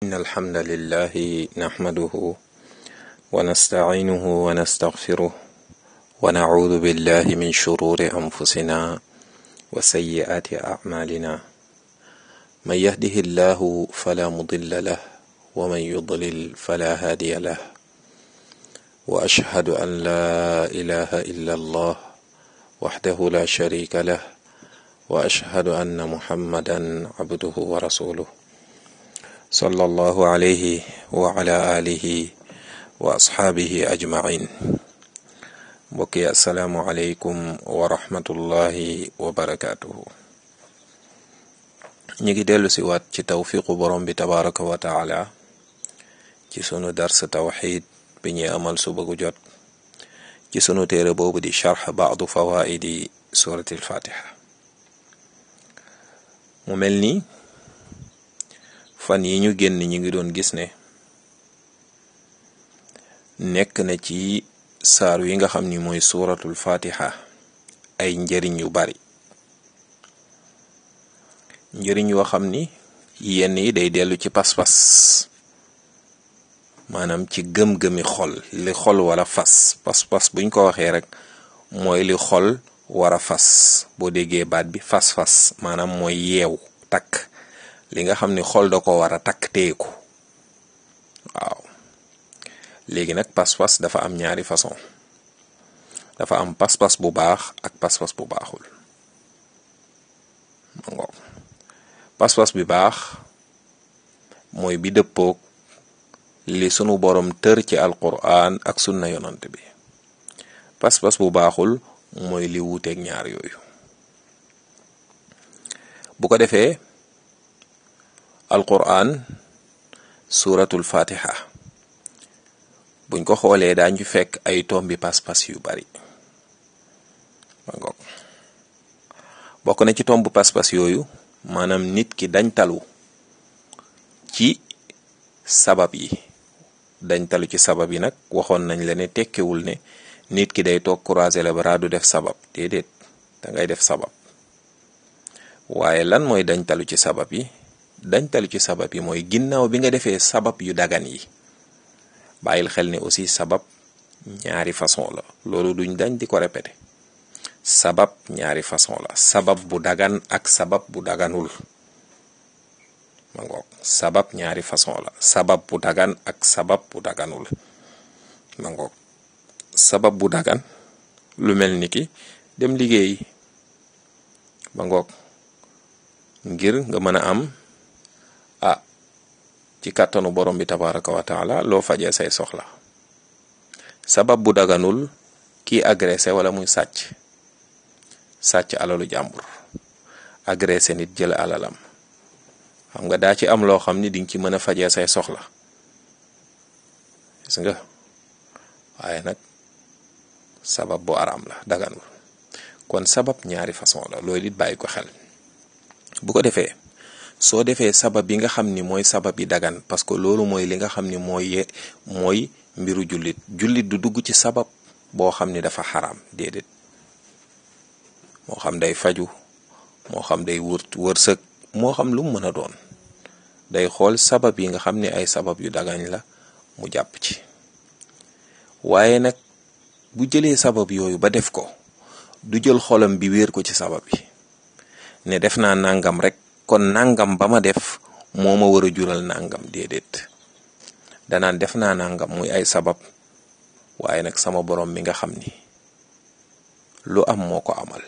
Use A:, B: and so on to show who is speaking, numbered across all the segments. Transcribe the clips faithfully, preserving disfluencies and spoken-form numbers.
A: إن الحمد لله نحمده ونستعينه ونستغفره ونعوذ بالله من شرور أنفسنا وسيئات أعمالنا من يهده الله فلا مضل له ومن يضلل فلا هادي له وأشهد أن لا إله إلا الله وحده لا شريك له وأشهد أن محمدا عبده ورسوله صلى الله عليه وعلى آله وأصحابه أجمعين بكي السلام عليكم ورحمة الله وبركاته نيجي ديلو سيوات ci tawfiqu borom bi tabaraka wa taala ci sunu dars tawhid bi ñuy amal suba gu jot ci sunu téere boobu di sharh ba'du fawaidi surati al-fatiha mu mel ni fan yi ñu génn ñi ngi doon gis ne nekk na ci saar yi nga xam ni mooy suratul fatiha ay njëriñ yu bari njëriñ yoo xam ni yenn yi day dellu ci pas-pas maanaam ci gëm-gëmi xol li xol wara fas pas-pas buñ ko waxee rek mooy li xol wara fas boo déggee baat bi fas-fas maanaam mooy yeew takk li nga xam ni xol da ko war a takk teeku waaw léegi nag pas-pas dafa am ñaari façon dafa am pas-pas bu baax ak pas-pas bu baaxul ngoo pas-pas bi baax mooy bi dëppoog li sunu borom tër ci alquran ak sunna yonant bi pas-pas bu baaxul mooy li wuuteeg ñaar yooyu bu ko defee alquran suratul fatiha buñ ko xoolee daañu fekk ay tombi pas-pas yu bari ngoog bokk na ci tomb pas-pas yooyu maanaam nit ki dañ talu ci sabab yi dañ talu ci sabab yi nag waxoon nañ la ne tekkewul ne nit ki day toog croiser les bras du def sabab déedéet da ngay def sabab waaye lan mooy dañ talu ci sabab yi dañ talu ci sabab yi mooy ginnaaw bi nga defee sabab yu dagan yi bàyyil xel ne aussi sabab ñaari façon la loolu duñ dañ di ko répéter sabab ñaari façon la sabab bu dagan ak sabab bu daganul ma ngoog sabab ñaari façon la sabab bu dagan ak sabab bu daganul ma ngoog sabab bu dagan lu mel ni ki dem liggéey ma ngoog ngir nga mën a am ah ci kàttanu borom bi tabaraka wa taala loo fajee say soxla sabab bu daganul kii agressé wala muy sàcc sàcc alalu jàmbur agressé nit jël alalam xam nga daa ci am loo xam ni dinga ci mën a fajee say soxla gis nga waaye nag sabab bu araam la daganul kon sabab ñaari façon la loolu it bàyyi ko xel bu ko defee soo defee sabab yi nga xam ni mooy sabab yi dagan parce que loolu mooy li nga xam ni mooy mooy mbiru jullit jullit du dugg ci sabab boo xam ni dafa xaraam déedéet moo xam day faju moo xam day wër wërsëg moo xam lu mu mën a doon day xool sabab yi nga xam ni ay sabab yu dagañ la mu jàpp ci waaye nag bu jëlee sabab yooyu ba def ko du jël xolam bi wéer ko ci sabab yi ne def naa nangam rek kon nangam ba ma def moo ma war a jural nangam déedéet danaan def naa nangam muy ay sabab waaye nag sama borom mi nga xam ni lu am moo ko amal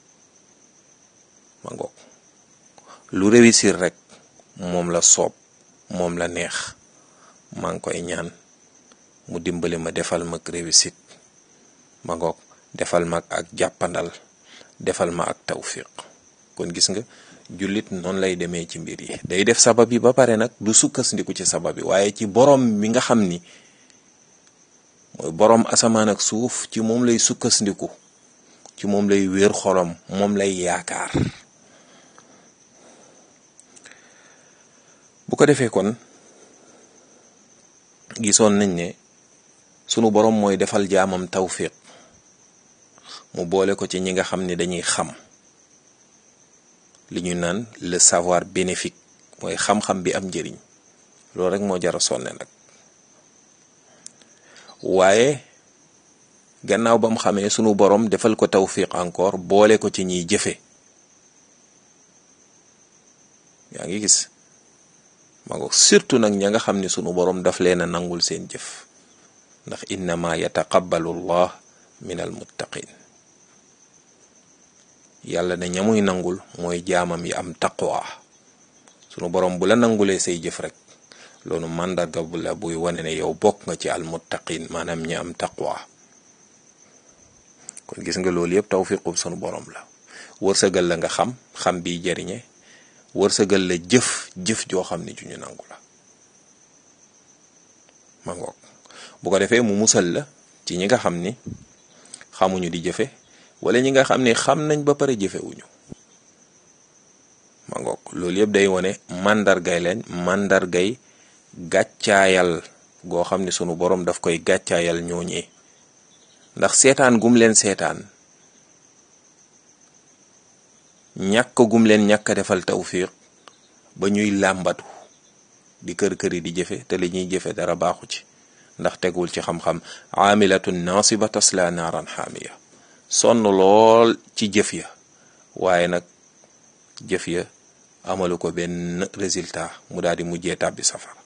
A: ma ngoog lu réussir rek moom la soob moom la neex maa ngi koy ñaan mu dimbali ma defal ma réussite ma ngoog defal ma ak jàppandal defal ma ak tawfiq kon gis nga jullit noonu lay demee ci mbir yi day def sabab yi ba pare nag du sukkandiku ci sabab yi waaye ci borom mi nga xam ni mooy borom asamaan ak suuf ci moom lay sukkandiku ci moom lay wéer xolam moom lay yaakaar bu ko defee kon gisoon nañ ne sunu borom mooy defal jaamam tawfiq mu boole ko ci ñi nga xam ne dañuy xam li ñu naan le savoir bénéfique mooy xam-xam bi am njëriñ loolu rek moo jara sonne nag. waaye gannaaw ba mu xamee sunu borom defal ko tawfiq encore boole ko ci ñiy jëfe. yaa ngi gis ma ngo surtout nag ña nga xam ni sunu borom daf leen a nangul seen jëf, ndax innama yataqabbalu llah min al muttaqin. yàlla ne ñamuy nangul mooy jaamam yi am taqwa. sunu borom bu la nangulee say jëf rek loolu màndarga bu la buy wane ne yow bokk nga ci al muttaqin, maanaam ñi am taqwa. kon gis nga loolu yëpp tawfiqu sunu borom la. wërsëgal la nga xam xam bi jariñe, wërsëgal la jëf jëf joo xam ne ju ñu nangu la. ma ngoog bu ko defee mu musal la ci ñi nga xam ni xamuñu di jëfe, wala ñi nga xam ni xam nañ ba pare jëfewuñu. ma ngoog loolu yëpp day wone màndargay leen màndargay gàccaayal goo xam ne sunu borom daf koy gàccaayal ñooñee, ndax seetaan gum leen seetaan, ñàkk gum leen ñàkk defal tawfiq ba ñuy làmbatu di kër këri di jëfe te li ñuy jëfe dara baaxu ci, ndax tegul ci xam-xam. aamilatun naasiba tasla naaran xaamiya, sonn lool ci jëf ya waaye nag jëf ya amalu ko benn résultat, mu daal di mujjee tàbbi safara.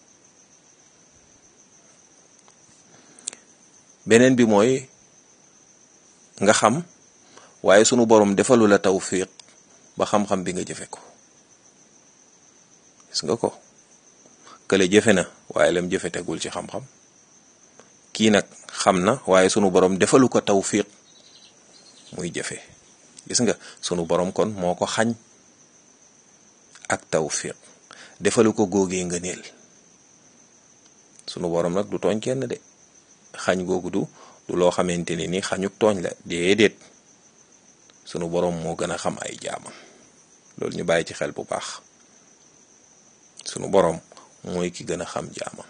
A: beneen bi mooy nga xam waaye sunu borom defalu la tawfiq ba xam-xam bi nga jëfe ko. gis nga ko, kële jëfe na waaye lam jëfe tegul ci xam-xam. kii nag xam na waaye sunu borom defalu ko tawfiq muy jëfe. gis nga sunu borom kon moo ko xañ ak tawfiq, defalu ko góogee nga neel. sunu borom nag du tooñ kenn de, xañ googu du du loo xamante ni ni xañuk tooñ la, déedéet. sunu borom moo gën a xam ay jaamam, loolu ñu bàyyi ci xel bu baax. sunu borom mooy ki gën a xam jaamam.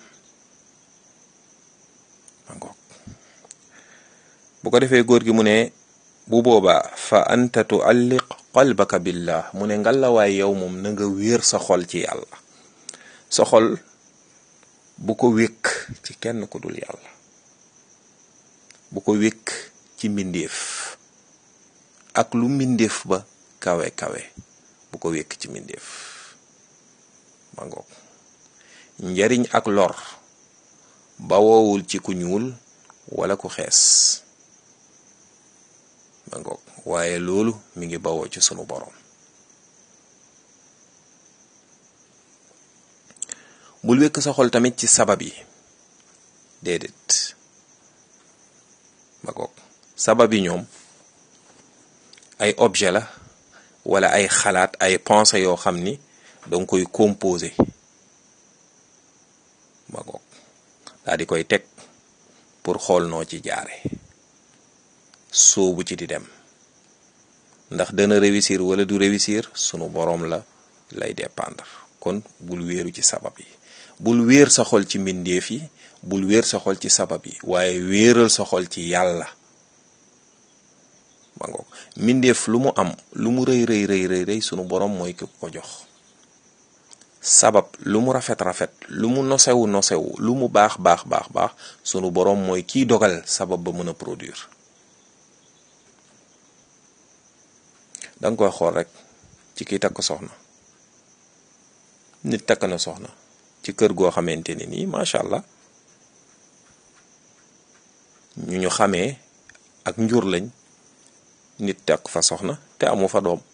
A: bu ko defee góor gi mu ne bu boobaa fa anta tualliq qalbaka billah, mu ne ngalawaay yow moom na nga wéer sa xol ci yàlla. sa xol bu ko wékk ci kenn ku dul yàlla, bu ko wékk ci mbindeef ak lu mbindeef ba kawe kawe, bu ko wékk ci mbindeef. ma ngoog njariñ ak lor ba woowul ci ku ñuul wala ku xees. ma ngoog waaye loolu mi ngi bawoo ci sunu borom. bul wékk sa xol tamit ci sabab yi, déedéet. ma ngoog sabab yi ñoom ay objet la wala ay xalaat, ay pensée yoo xam ni danga koy composé. ma ngoog daa di koy teg pour xool noo ci jaare soobu ci di dem, ndax dana réussir wala du réussir sunu boroom la lay dépendre. kon bul wéeru ci sabab yi, bul wéer sa xol ci mbindeef yi, bul wéer sa xol ci sabab yi, waaye wéeral sa xol ci yàlla. ma ngoog mbindeef lu mu am lu mu rëy rëy rëy rëy rëy sunu boroom mooy ki ko jox. sabab lu mu rafet rafet, lu mu nosewu nosewu, lu mu baax baax baax baax, sunu boroom mooy kiy dogal sabab ba mën a produire. da nga koy xool rek ci kiy takk soxna. nit takk na soxna ci kër goo xamante ni nii macha allah ñu ñu xamee ak njur lañ, nit takk fa soxna te amu fa doom.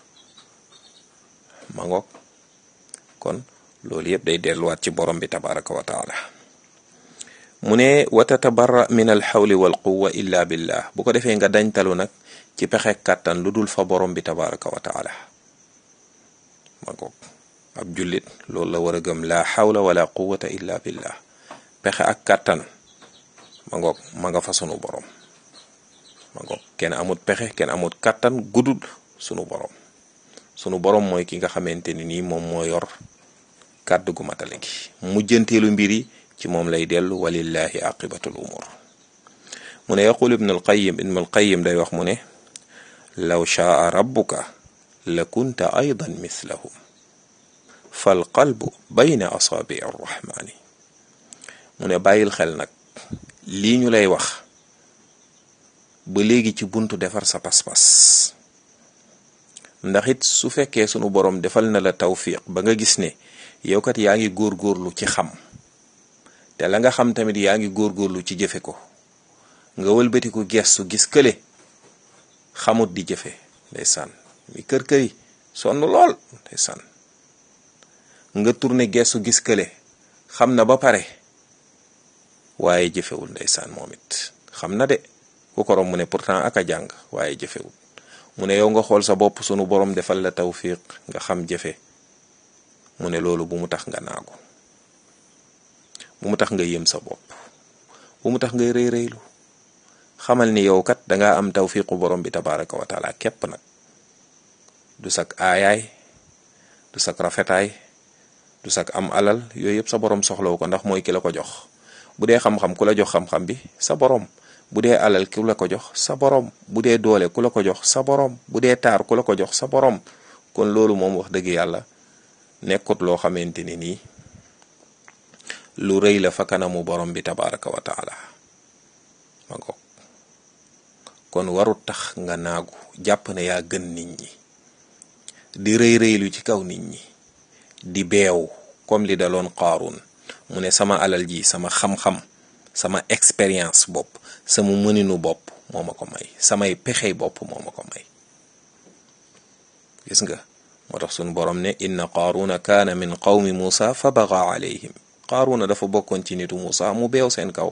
A: ma ngoog kon loolu yëpp day delluwaat ci borom bi tabaraka wa taala. mu ne wa tatabarra min al xawli wal quwa illa billah, bu ko defee nga dañtalu nag ci pexe kàttan lu dul fa borom bi tabaraka wa taala. ma ngoog ab jullit loolu la war a gëm, la xawla wala quwata illa billah. pexe ak kàttan ma ngoog ma nga fa sunu borom. ma ngoog kenn amut pexe kenn amut kàttan gudul sunu borom. sunu borom mooy ki nga xamante ni nii moom moo yor kàddu gu matale gi, mujjanteelu mbir yi ci moom lay dellu, walillahi aqibatul umur. mu ne yaqul ibn al qayyim ibn al qayyim day wax mu ne law shaa rabbuka la kunta aydan mislahum. fal qalbu bayna asaabi arrahmaani mu ne bàyyil xel nag lii ñu lay wax ba léegi ci buntu defar sa pas-pas ndax it su fekkee sunu borom defal na la tawfiq ba nga gis ne yow kat yaa ngi góorgóorlu ci xam te la nga xam tamit yaa ngi góorgóorlu ci jëfe ko nga wëlbatiku gestu gis kële xamut di jëfe ndeysaan mi kër kër yi sonn lool ndeysaan nga tourné gestu gis kële xam na ba pare waaye jëfewul ndeysaan moom it xam na de ku ko rom mu ne pourtant aka jàng waaye jëfewul mu ne yow nga xool sa bopp sunu borom defal la tawfiq nga xam jëfe mu ne loolu bu mu tax nga naagu bu mu tax nga yëm sa bopp bu mu tax ngay rëy rëylu xamal ni yow kat danga am tawfiqu borom bi tabaraka wa taala képp nag du sak aayaay du sak rafetaay du sak am alal yooyu yëpp sa borom soxlawu ko ndax mooy ki la ko jox bu dee xam-xam ku la jox xam-xam bi sa borom bu dee alal ku la ko jox sa borom bu dee doole ku la ko jox sa borom bu dee taar ku la ko jox sa borom kon loolu moom wax dëgg yàlla nekkut loo xamante ni nii lu rëy la fa kanamu borom bi tabaraka wa taala ma ngoog kon warut tax nga naagu jàpp ne yaa gën nit ñi di rëy rëylu ci kaw nit ñi di beew comme li daloon Qaaruun mu ne sama alal ji sama xam-xam sama expérience bopp sama mëninu bopp moo ma ko may samay pexey bopp moo ma ko may gis nga moo tax sunu borom ne inna Qaaruuna kaana min qawmi Muusa fa bagaa alayhim Qaaruuna dafa bokkoon ci nitu Muusa mu beew seen kaw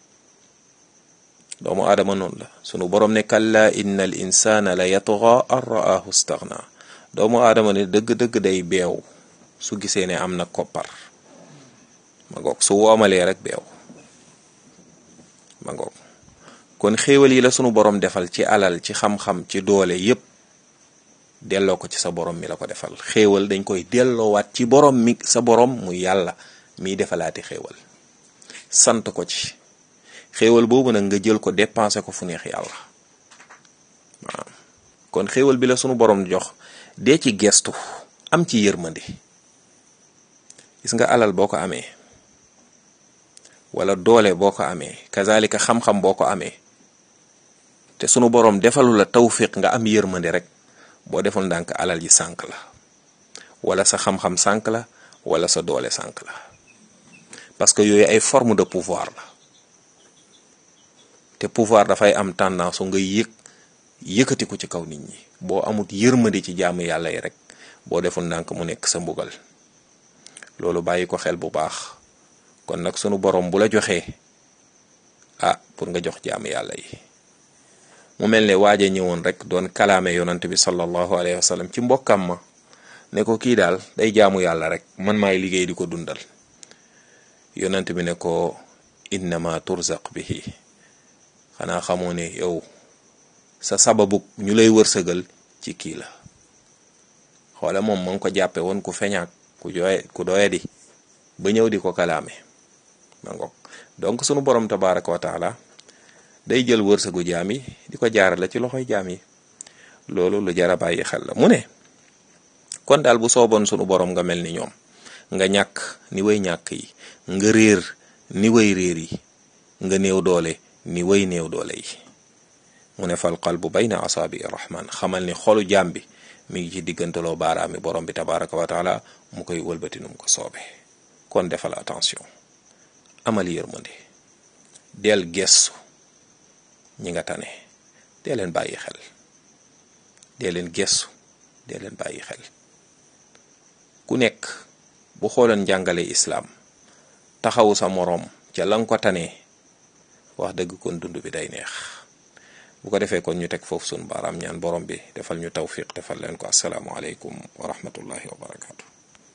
A: doomu aadama noonu la sunu borom ne kalla inna al insana la yatgha an ra'ahu staghna doomu aadama ne dëgg-dëgg day beew su gisee ne am na koppar ma ngoog su woomalee rek beew ma ngoog kon xéewal yi la sunu borom defal ci alal ci xam-xam ci doole yépp delloo ko ci sa borom mi la ko defal xéewal dañ koy delloowaat ci borom mi sa borom mu yàlla miy defalaati xéewal sant ko ci xéewal boobu nag nga jël ko dépensé ko fu neex yàlla waaw kon xéewal bi la sunu borom jox dee ci gestu am ci yërmande gis nga alal boo ko amee wala doole boo ko amee kazalika xam-xam boo ko amee te sunu borom defalu la tawfiq nga am yërmande rek boo deful ndànk alal ji sànk la wala sa xam-xam sànk la wala sa doole sànk la parce que yooyu ay forme de pouvoir la te pouvoir dafay am tendance nga yëg yëkkati ko ci kaw nit ñi boo amut yërmande ci jaamu yàlla yi rek boo deful ndànk mu nekk sa mbugal loolu bàyyi ko xel bu baax kon nag sunu borom bu la joxee ah pour nga jox jaamu yàlla yi mu mel ne waaje ñëwoon rek doon kalaame yonant bi sallallahu alayhi wa sallam ci mbokkam ma ne ko kii daal day jaamu yàlla rek man maay liggéey di ko dundal yonant bi ne ko innama turzaq bihi xanaa xamoo ne yow sa sababu ñu lay wërsëgal ci kii la xoola moom ma ngi ko jàppe woon ku feñaak ku jooye ku doye di ba ñëw di ko kalaame ma ngoog donc sunu borom tabaraka wa taala day jël wërsëgu jaam yi di ko jaarale ci loxoy jaam yi loolu lu jara bàyyi xel la mu ne kon daal bu sooboon sunu borom nga mel ni ñoom nga ñàkk ni way ñàkk yi nga réer ni way réer yi nga néew doole ni way néew doole yi mu ne fal qalbu bayna asaabi rahman xamal ni xolu jaam bi mi ngi ci diggantaloo baaraami borom bi tabaraka wa taala mu koy wëlbati num ko soobe kon defal attention amal yërmande del gestu ñi nga tane dee leen bàyyi xel dee leen gestu dee leen bàyyi xel ku nekk bu xooleen njàngale islaam taxawu sa moroom ca la nga ko tanee wax dëgg kon dund bi day neex bu ko defee kon ñu teg foofu sunu baaraam ñaan borom bi defal ñu tawfiq defal leen ko assalaamu aleykum wa rahmatullahi wa barakaatu